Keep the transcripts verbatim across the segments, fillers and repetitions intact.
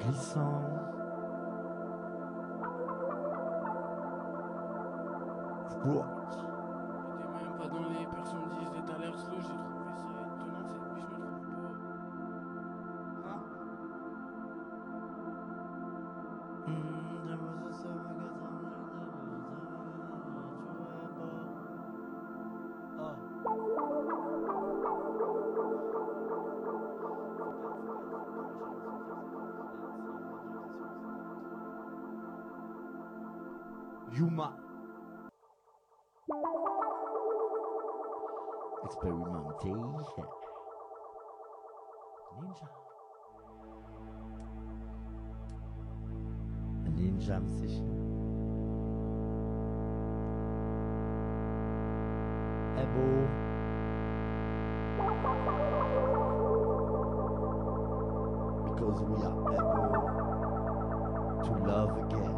glissant. Quoi? J'étais même pas dans les personnes disent des alertes slow, j'ai trouvé ça étonnant cette biche, je me trouve pas. Hein? Hmm, there was a summer that I Yuma. Experimentation. Ninja. Ninja musician. Ebo. Because we are able to love again.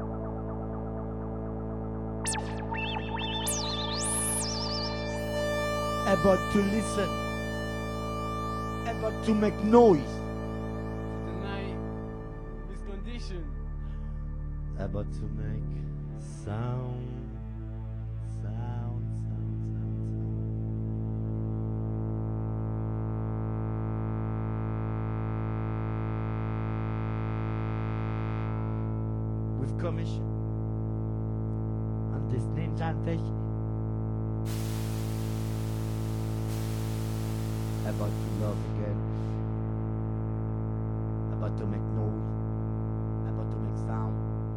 About to listen, about to make noise, Tonight, this condition. about to make sound, sound, sound, sound, sound. With commission on this ninja session. About to love again, about to make noise, about to make sound,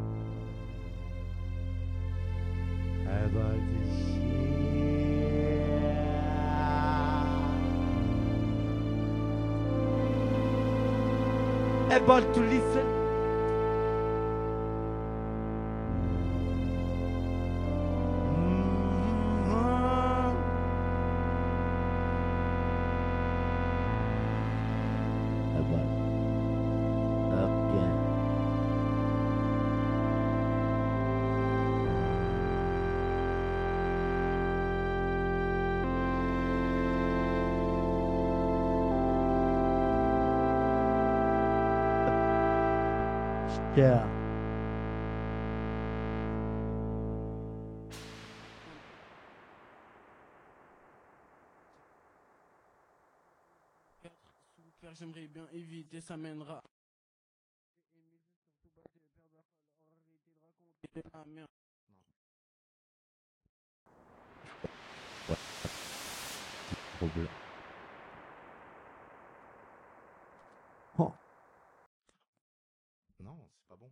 about to share, about to listen. Yeah. Super, j'aimerais bien éviter, ça mènera. Ah merde. Problème. Oh. Non, c'est pas bon.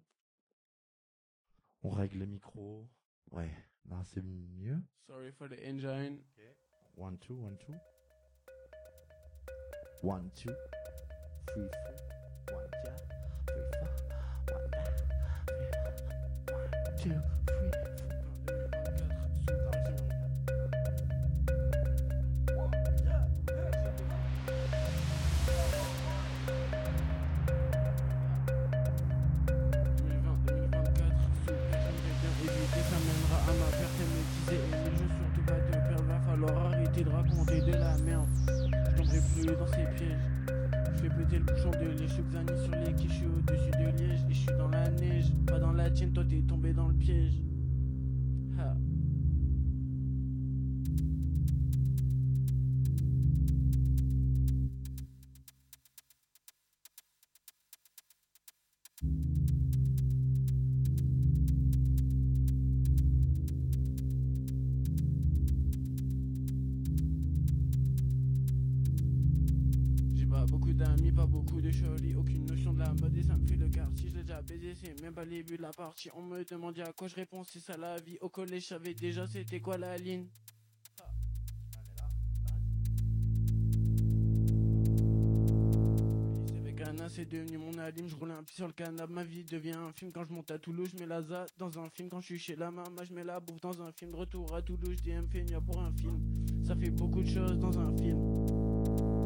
On règle le micro. Ouais, là c'est mieux. Sorry for the engine. Okay. One, two, one, two. One, two, three, four. One, two, three, four. One, two, three, four. De raconter de la merde, je tomberai plus dans ces pièges. Je fais péter le bouchon de liège, je suis Xani sur les quais, je suis au-dessus de Liège. Et je suis dans la neige, pas dans la tienne, toi t'es tombé dans le piège. Ha. Beaucoup d'amis, pas beaucoup de cholis, aucune notion de la mode et ça me fait le quartier. Je l'ai déjà baisé, c'est même pas les buts de la partie. On me demandait à quoi je réponds, c'est ça la vie. Au collège, je savais déjà c'était quoi la ligne. Avec Anna, c'est devenu mon alim. Je roule un pied sur le canapé, ma vie devient un film. Quand je monte à Toulouse, je mets la za dans un film. Quand je suis chez la maman, je mets la bouffe dans un film. De retour à Toulouse, D M fait pour un film. Ça fait beaucoup de choses dans un film.